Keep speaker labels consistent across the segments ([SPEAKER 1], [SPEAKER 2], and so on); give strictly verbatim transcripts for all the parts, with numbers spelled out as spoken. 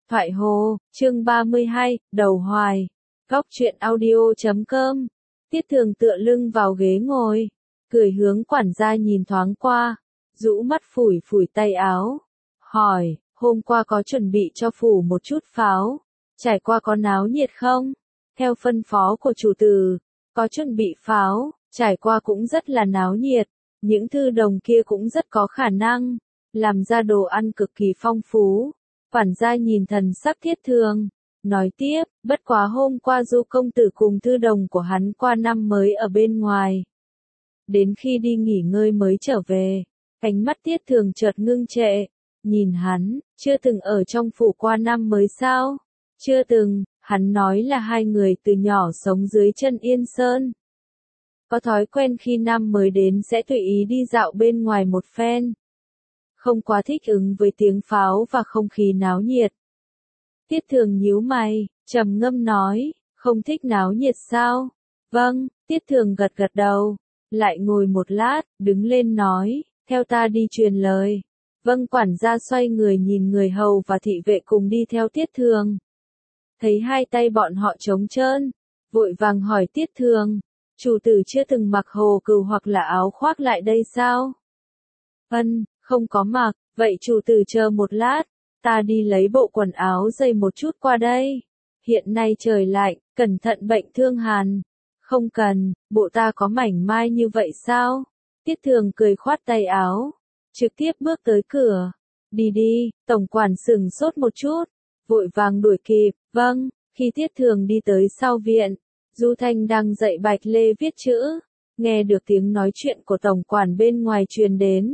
[SPEAKER 1] Thoại Hồ, chương ba mươi hai, Đầu Hoài. Góc truyện audio chấm com. Tiết Thường tựa lưng vào ghế ngồi, cười hướng quản gia nhìn thoáng qua, rũ mắt phủi phủi tay áo, hỏi, hôm qua có chuẩn bị cho phủ một chút pháo, trải qua có náo nhiệt không? Theo phân phó của chủ tử, có chuẩn bị pháo, trải qua cũng rất là náo nhiệt, những thư đồng kia cũng rất có khả năng, làm ra đồ ăn cực kỳ phong phú. Quản gia nhìn thần sắc Thiết Thường, nói tiếp, bất quá hôm qua Du công tử cùng thư đồng của hắn qua năm mới ở bên ngoài. Đến khi đi nghỉ ngơi mới trở về, ánh mắt Thiết Thường chợt ngưng trệ, nhìn hắn, chưa từng ở trong phủ qua năm mới sao? Chưa từng, hắn nói là hai người từ nhỏ sống dưới chân Yên Sơn. Có thói quen khi năm mới đến sẽ tùy ý đi dạo bên ngoài một phen. Không quá thích ứng với tiếng pháo và không khí náo nhiệt. Tiết Thường nhíu mày, trầm ngâm nói, không thích náo nhiệt sao? Vâng, Tiết Thường gật gật đầu, lại ngồi một lát, đứng lên nói, theo ta đi truyền lời. Vâng, quản gia xoay người nhìn người hầu và thị vệ cùng đi theo Tiết Thường. Thấy hai tay bọn họ trống trơn, vội vàng hỏi Tiết Thường, chủ tử chưa từng mặc hồ cừu hoặc là áo khoác lại đây sao? Vâng, không có mặc, vậy chủ tử chờ một lát, ta đi lấy bộ quần áo dày một chút qua đây. Hiện nay trời lạnh, cẩn thận bệnh thương hàn. Không cần, bộ ta có mảnh mai như vậy sao? Tiết Thường cười khoát tay áo, trực tiếp bước tới cửa. Đi đi, tổng quản sửng sốt một chút, vội vàng đuổi kịp. Vâng, khi Tiết Thường đi tới sau viện, Du Thanh đang dạy Bạch Lê viết chữ, nghe được tiếng nói chuyện của tổng quản bên ngoài truyền đến.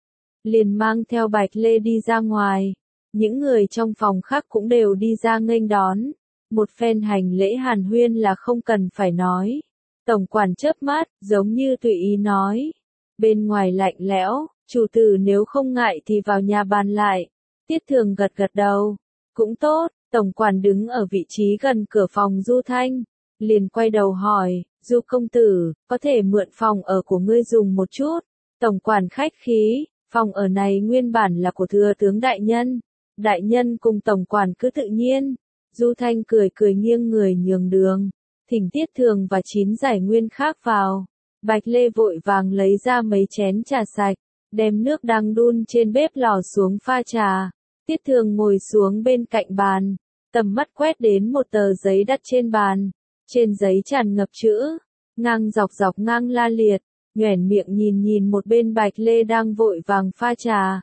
[SPEAKER 1] Liền mang theo Bạch Lê đi ra ngoài, những người trong phòng khác cũng đều đi ra nghênh đón, một phen hành lễ hàn huyên là không cần phải nói. Tổng quản chớp mắt, giống như tùy ý nói, bên ngoài lạnh lẽo, chủ tử nếu không ngại thì vào nhà bàn lại. Tiết Thường gật gật đầu, cũng tốt, tổng quản đứng ở vị trí gần cửa phòng Du Thanh, liền quay đầu hỏi, Du công tử, có thể mượn phòng ở của ngươi dùng một chút? Tổng quản khách khí. Phòng ở này nguyên bản là của thừa tướng đại nhân, đại nhân cùng tổng quản cứ tự nhiên. Du Thanh cười cười nghiêng người nhường đường, thỉnh Tiết Thường và chín giải nguyên khác vào. Bạch Lê vội vàng lấy ra mấy chén trà sạch, đem nước đang đun trên bếp lò xuống pha trà. Tiết Thường ngồi xuống bên cạnh bàn, tầm mắt quét đến một tờ giấy đặt trên bàn, trên giấy tràn ngập chữ, ngang dọc dọc ngang la liệt. Nhoẻn miệng nhìn nhìn một bên Bạch Lê đang vội vàng pha trà.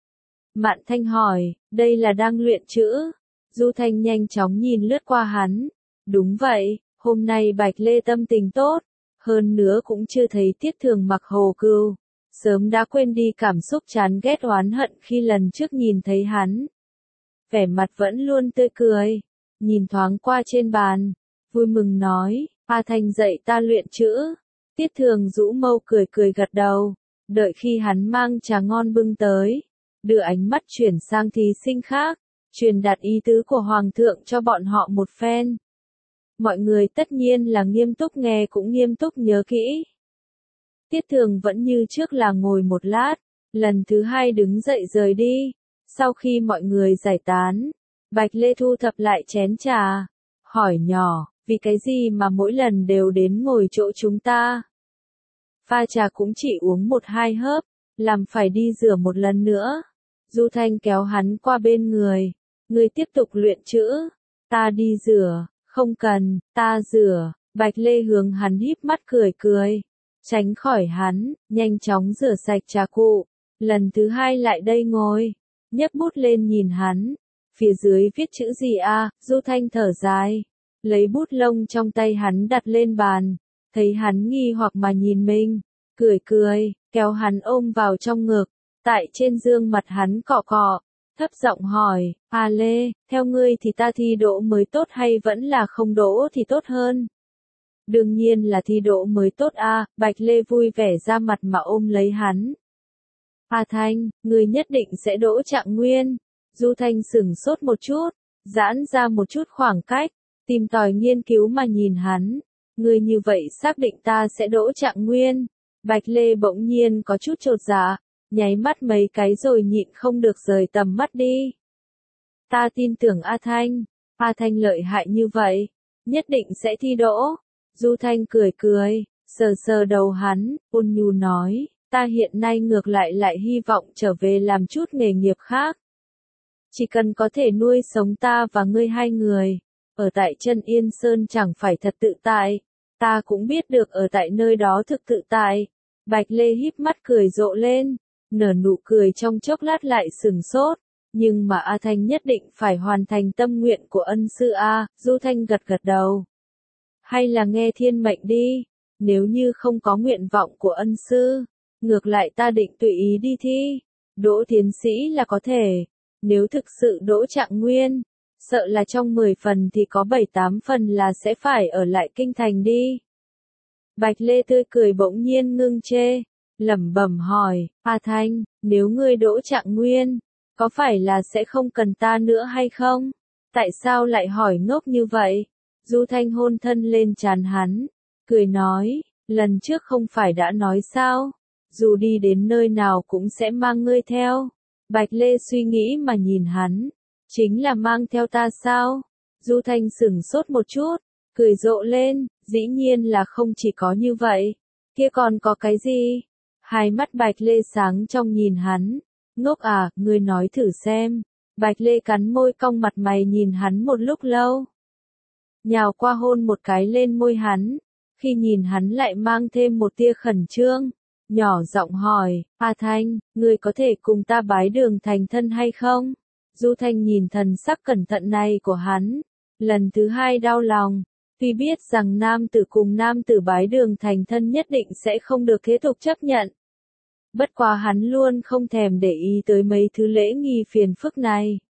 [SPEAKER 1] Mạn Thanh hỏi, đây là đang luyện chữ? Du Thanh nhanh chóng nhìn lướt qua hắn. Đúng vậy, hôm nay Bạch Lê tâm tình tốt, hơn nữa cũng chưa thấy Tiết Thường mặc hồ cừu, sớm đã quên đi cảm xúc chán ghét oán hận khi lần trước nhìn thấy hắn. Vẻ mặt vẫn luôn tươi cười, nhìn thoáng qua trên bàn, vui mừng nói, A Thanh dạy ta luyện chữ. Tiết Thường rũ mâu cười cười gật đầu, đợi khi hắn mang trà ngon bưng tới, đưa ánh mắt chuyển sang thí sinh khác, truyền đạt ý tứ của Hoàng thượng cho bọn họ một phen. Mọi người tất nhiên là nghiêm túc nghe cũng nghiêm túc nhớ kỹ. Tiết Thường vẫn như trước là ngồi một lát, lần thứ hai đứng dậy rời đi. Sau khi mọi người giải tán, Bạch Lê thu thập lại chén trà, hỏi nhỏ, vì cái gì mà mỗi lần đều đến ngồi chỗ chúng ta? Pha trà cũng chỉ uống một hai hớp, làm phải đi rửa một lần nữa. Du Thanh kéo hắn qua bên người, người tiếp tục luyện chữ, ta đi rửa, không cần, ta rửa. Bạch Lê hướng hắn híp mắt cười cười, tránh khỏi hắn, nhanh chóng rửa sạch trà cụ, lần thứ hai lại đây ngồi, nhấc bút lên nhìn hắn, phía dưới viết chữ gì a? Du Thanh thở dài, lấy bút lông trong tay hắn đặt lên bàn. Thấy hắn nghi hoặc mà nhìn mình, cười cười, kéo hắn ôm vào trong ngực, tại trên dương mặt hắn cọ cọ, thấp giọng hỏi, A Lê, theo ngươi thì ta thi đỗ mới tốt hay vẫn là không đỗ thì tốt hơn? Đương nhiên là thi đỗ mới tốt a. Bạch Lê vui vẻ ra mặt mà ôm lấy hắn. A Thanh, ngươi nhất định sẽ đỗ trạng nguyên. Du Thanh sửng sốt một chút, giãn ra một chút khoảng cách, tìm tòi nghiên cứu mà nhìn hắn. Ngươi như vậy xác định ta sẽ đỗ trạng nguyên? Bạch Lê bỗng nhiên có chút chột dạ, nháy mắt mấy cái rồi nhịn không được rời tầm mắt đi. Ta tin tưởng A Thanh, A Thanh lợi hại như vậy, nhất định sẽ thi đỗ. Du Thanh cười cười, sờ sờ đầu hắn, ôn nhu nói, ta hiện nay ngược lại lại hy vọng trở về làm chút nghề nghiệp khác. Chỉ cần có thể nuôi sống ta và ngươi hai người, ở tại chân Yên Sơn chẳng phải thật tự tại, ta cũng biết được ở tại nơi đó thực tự tại. Bạch Lê híp mắt cười rộ lên, nở nụ cười trong chốc lát lại sừng sốt, nhưng mà A Thanh nhất định phải hoàn thành tâm nguyện của ân sư A. Du Thanh gật gật đầu. Hay là nghe thiên mệnh đi, nếu như không có nguyện vọng của ân sư, ngược lại ta định tùy ý đi thi, đỗ tiến sĩ là có thể, nếu thực sự đỗ trạng nguyên, sợ là trong mười phần thì có bảy tám phần là sẽ phải ở lại kinh thành đi. Bạch Lê tươi cười bỗng nhiên ngưng trê, lẩm bẩm hỏi, A Thanh, nếu ngươi đỗ trạng nguyên, có phải là sẽ không cần ta nữa hay không? Tại sao lại hỏi ngốc như vậy? Du Thanh hôn thân lên trán hắn, cười nói, lần trước không phải đã nói sao, dù đi đến nơi nào cũng sẽ mang ngươi theo. Bạch Lê suy nghĩ mà nhìn hắn, chính là mang theo ta sao? Du Thanh sửng sốt một chút, cười rộ lên, dĩ nhiên là không chỉ có như vậy, kia còn có cái gì? Hai mắt Bạch Lê sáng trong nhìn hắn, ngốc à, ngươi nói thử xem. Bạch Lê cắn môi cong mặt mày nhìn hắn một lúc lâu, nhào qua hôn một cái lên môi hắn, khi nhìn hắn lại mang thêm một tia khẩn trương, nhỏ giọng hỏi, A Thanh, ngươi có thể cùng ta bái đường thành thân hay không? Du Thanh nhìn thần sắc cẩn thận này của hắn, lần thứ hai đau lòng, tuy biết rằng nam tử cùng nam tử bái đường thành thân nhất định sẽ không được thế tục chấp nhận. Bất quá hắn luôn không thèm để ý tới mấy thứ lễ nghi phiền phức này.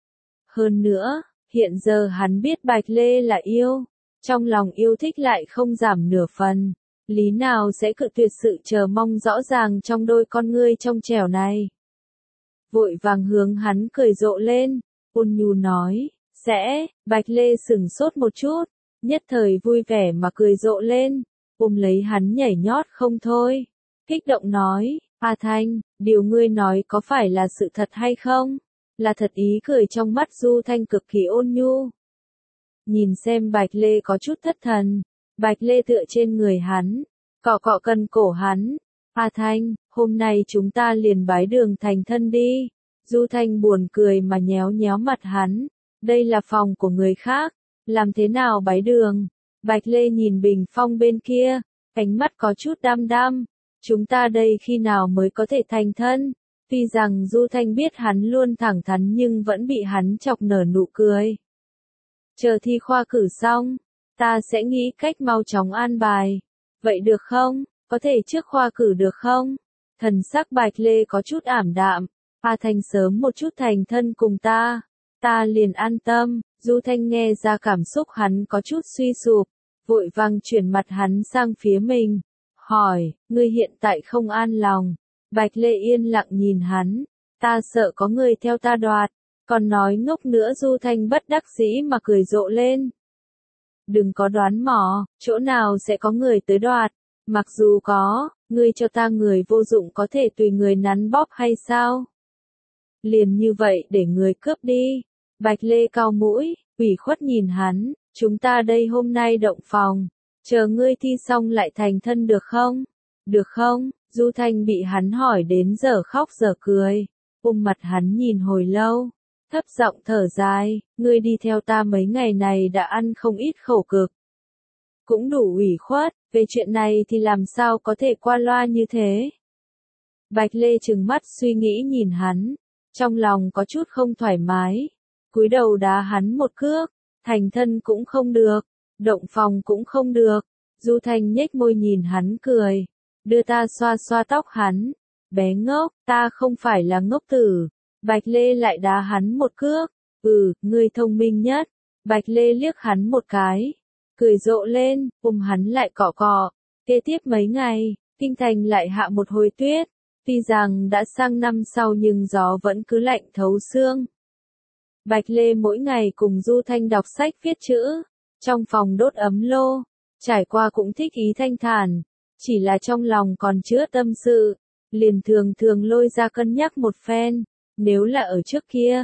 [SPEAKER 1] Hơn nữa, hiện giờ hắn biết Bạch Lê là yêu, trong lòng yêu thích lại không giảm nửa phần, lý nào sẽ cự tuyệt sự chờ mong rõ ràng trong đôi con ngươi trong trẻo này. Vội vàng hướng hắn cười rộ lên, ôn nhu nói, sẽ. Bạch Lê sửng sốt một chút, nhất thời vui vẻ mà cười rộ lên, ôm lấy hắn nhảy nhót không thôi, kích động nói, A Thanh, điều ngươi nói có phải là sự thật hay không? Là thật. Ý cười trong mắt Du Thanh cực kỳ ôn nhu. Nhìn xem Bạch Lê có chút thất thần, Bạch Lê tựa trên người hắn, cọ cọ cần cổ hắn. A Thanh, hôm nay chúng ta liền bái đường thành thân đi. Du Thanh buồn cười mà nhéo nhéo mặt hắn, đây là phòng của người khác, làm thế nào bái đường? Bạch Lê nhìn bình phong bên kia, ánh mắt có chút đăm đăm, chúng ta đây khi nào mới có thể thành thân? Tuy rằng Du Thanh biết hắn luôn thẳng thắn nhưng vẫn bị hắn chọc nở nụ cười. Chờ thi khoa cử xong, ta sẽ nghĩ cách mau chóng an bài. Vậy được không? Có thể trước khoa cử được không? Thần sắc Bạch Lê có chút ảm đạm. A Thanh sớm một chút thành thân cùng ta, ta liền an tâm. Du Thanh nghe ra cảm xúc hắn có chút suy sụp, vội vàng chuyển mặt hắn sang phía mình, hỏi, ngươi hiện tại không an lòng? Bạch Lê yên lặng nhìn hắn, ta sợ có người theo ta đoạt, còn nói ngốc nữa. Du Thanh bất đắc dĩ mà cười rộ lên. Đừng có đoán mò, chỗ nào sẽ có người tới đoạt, mặc dù có, ngươi cho ta người vô dụng có thể tùy người nắn bóp hay sao? Liền như vậy để người cướp đi. Bạch Lê cau mũi, ủy khuất nhìn hắn, chúng ta đây hôm nay động phòng, chờ ngươi thi xong lại thành thân được không? Được không? Du Thanh bị hắn hỏi đến giờ khóc giờ cười, ôm mặt hắn nhìn hồi lâu, thấp giọng thở dài, ngươi đi theo ta mấy ngày này đã ăn không ít khổ cực, cũng đủ ủy khuất, về chuyện này thì làm sao có thể qua loa như thế? Bạch Lê trừng mắt suy nghĩ nhìn hắn, trong lòng có chút không thoải mái, cúi đầu đá hắn một cước, thành thân cũng không được, động phòng cũng không được. Du Thanh nhếch môi nhìn hắn cười, đưa ta xoa xoa tóc hắn, bé ngốc, ta không phải là ngốc tử. Bạch Lê lại đá hắn một cước, ừ, ngươi thông minh nhất. Bạch Lê liếc hắn một cái, cười rộ lên, ôm hắn lại cọ cọ. Kế tiếp mấy ngày, kinh thành lại hạ một hồi tuyết, tuy rằng đã sang năm sau nhưng gió vẫn cứ lạnh thấu xương. Bạch Lê mỗi ngày cùng Du Thanh đọc sách viết chữ, trong phòng đốt ấm lô, trải qua cũng thích ý thanh thản, chỉ là trong lòng còn chứa tâm sự, liền thường thường lôi ra cân nhắc một phen. Nếu là ở trước kia,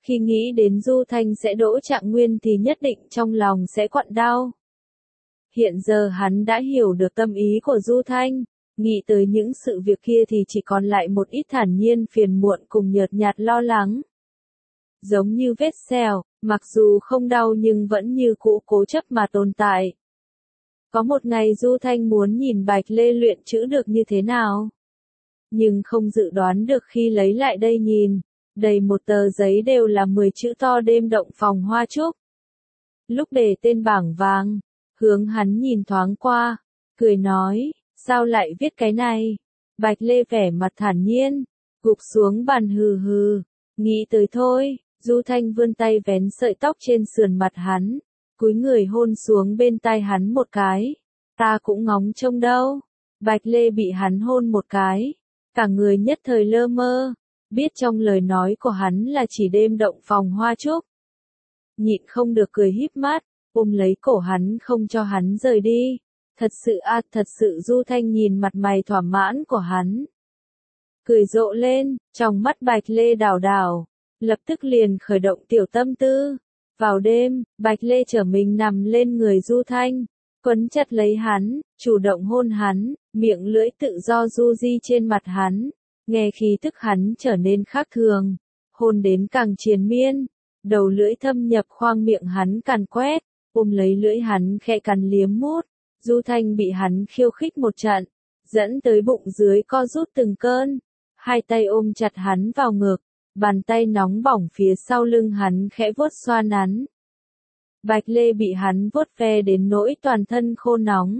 [SPEAKER 1] Khi nghĩ đến Du Thanh sẽ đỗ Trạng Nguyên thì nhất định trong lòng sẽ quặn đau. Hiện giờ hắn đã hiểu được tâm ý của Du Thanh, nghĩ tới những sự việc kia thì chỉ còn lại một ít thản nhiên phiền muộn cùng nhợt nhạt lo lắng. Giống như vết sẹo, mặc dù không đau nhưng vẫn như cũ cố chấp mà tồn tại. Có một ngày Du Thanh muốn nhìn Bạch Lê luyện chữ được như thế nào. Nhưng không dự đoán được khi lấy lại đây nhìn, đầy một tờ giấy đều là mười chữ to đêm động phòng hoa trúc. Lúc để tên bảng vàng, hướng hắn nhìn thoáng qua, cười nói, sao lại viết cái này? Bạch Lê vẻ mặt thản nhiên, gục xuống bàn hừ hừ, nghĩ tới thôi. Du Thanh vươn tay vén sợi tóc trên sườn mặt hắn, cúi người hôn xuống bên tai hắn một cái. Ta cũng ngóng trông đâu. Bạch Lê bị hắn hôn một cái, cả người nhất thời lơ mơ, biết trong lời nói của hắn là chỉ đêm động phòng hoa trúc. Nhịn không được cười híp mắt, ôm lấy cổ hắn không cho hắn rời đi. Thật sự à, thật sự. Du Thanh nhìn mặt mày thỏa mãn của hắn, cười rộ lên, trong mắt Bạch Lê đảo đảo, lập tức liền khởi động tiểu tâm tư. Vào đêm, Bạch Lê trở mình nằm lên người Du Thanh, quấn chặt lấy hắn, chủ động hôn hắn, miệng lưỡi tự do du di trên mặt hắn, nghe khí tức hắn trở nên khác thường, hôn đến càng triền miên, đầu lưỡi thâm nhập khoang miệng hắn càn quét, ôm lấy lưỡi hắn khẽ cắn liếm mút. Du Thanh bị hắn khiêu khích một trận, dẫn tới bụng dưới co rút từng cơn, hai tay ôm chặt hắn vào ngực, bàn tay nóng bỏng phía sau lưng hắn khẽ vuốt xoa nắn. Bạch Lê bị hắn vuốt ve đến nỗi toàn thân khô nóng.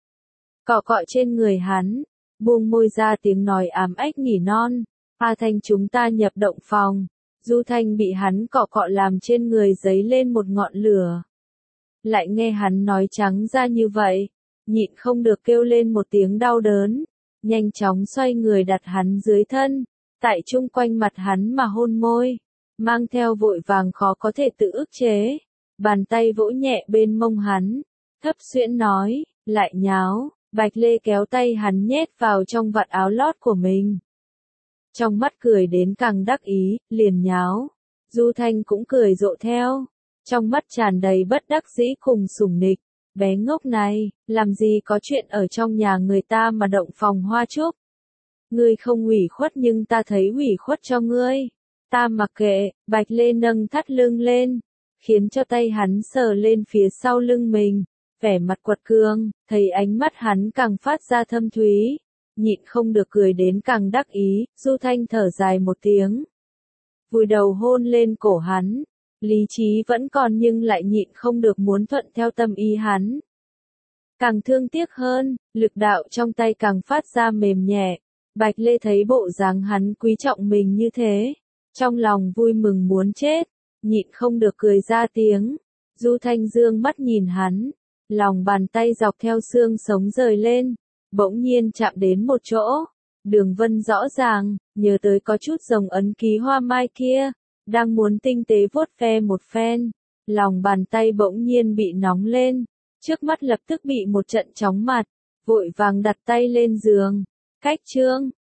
[SPEAKER 1] Cọ cọ trên người hắn, buông môi ra tiếng nói ám ách nỉ non. A Thanh chúng ta nhập động phòng. Du Thanh bị hắn cọ cọ làm trên người dấy lên một ngọn lửa. Lại nghe hắn nói trắng ra như vậy, nhịn không được kêu lên một tiếng đau đớn, nhanh chóng xoay người đặt hắn dưới thân, tại chung quanh mặt hắn mà hôn môi, mang theo vội vàng khó có thể tự ức chế. Bàn tay vỗ nhẹ bên mông hắn, thấp xuyễn nói, lại nháo. Bạch Lê kéo tay hắn nhét vào trong vạt áo lót của mình. Trong mắt cười đến càng đắc ý, liền nháo. Du Thanh cũng cười rộ theo, trong mắt tràn đầy bất đắc dĩ cùng sủng nịch. Bé ngốc này, làm gì có chuyện ở trong nhà người ta mà động phòng hoa trúc. Ngươi không ủy khuất nhưng ta thấy ủy khuất cho ngươi. Ta mặc kệ. Bạch Lê nâng thắt lưng lên, khiến cho tay hắn sờ lên phía sau lưng mình, vẻ mặt quật cường, thấy ánh mắt hắn càng phát ra thâm thúy, nhịn không được cười đến càng đắc ý. Du Thanh thở dài một tiếng, vùi đầu hôn lên cổ hắn, lý trí vẫn còn nhưng lại nhịn không được muốn thuận theo tâm ý hắn. Càng thương tiếc hơn, lực đạo trong tay càng phát ra mềm nhẹ. Bạch Lê thấy bộ dáng hắn quý trọng mình như thế, trong lòng vui mừng muốn chết, nhịn không được cười ra tiếng. Du Thanh dương mắt nhìn hắn, lòng bàn tay dọc theo xương sống rời lên, bỗng nhiên chạm đến một chỗ, đường vân rõ ràng, nhớ tới có chút rồng ấn ký hoa mai kia, đang muốn tinh tế vuốt ve một phen, lòng bàn tay bỗng nhiên bị nóng lên, trước mắt lập tức bị một trận chóng mặt, vội vàng đặt tay lên giường, cách chương.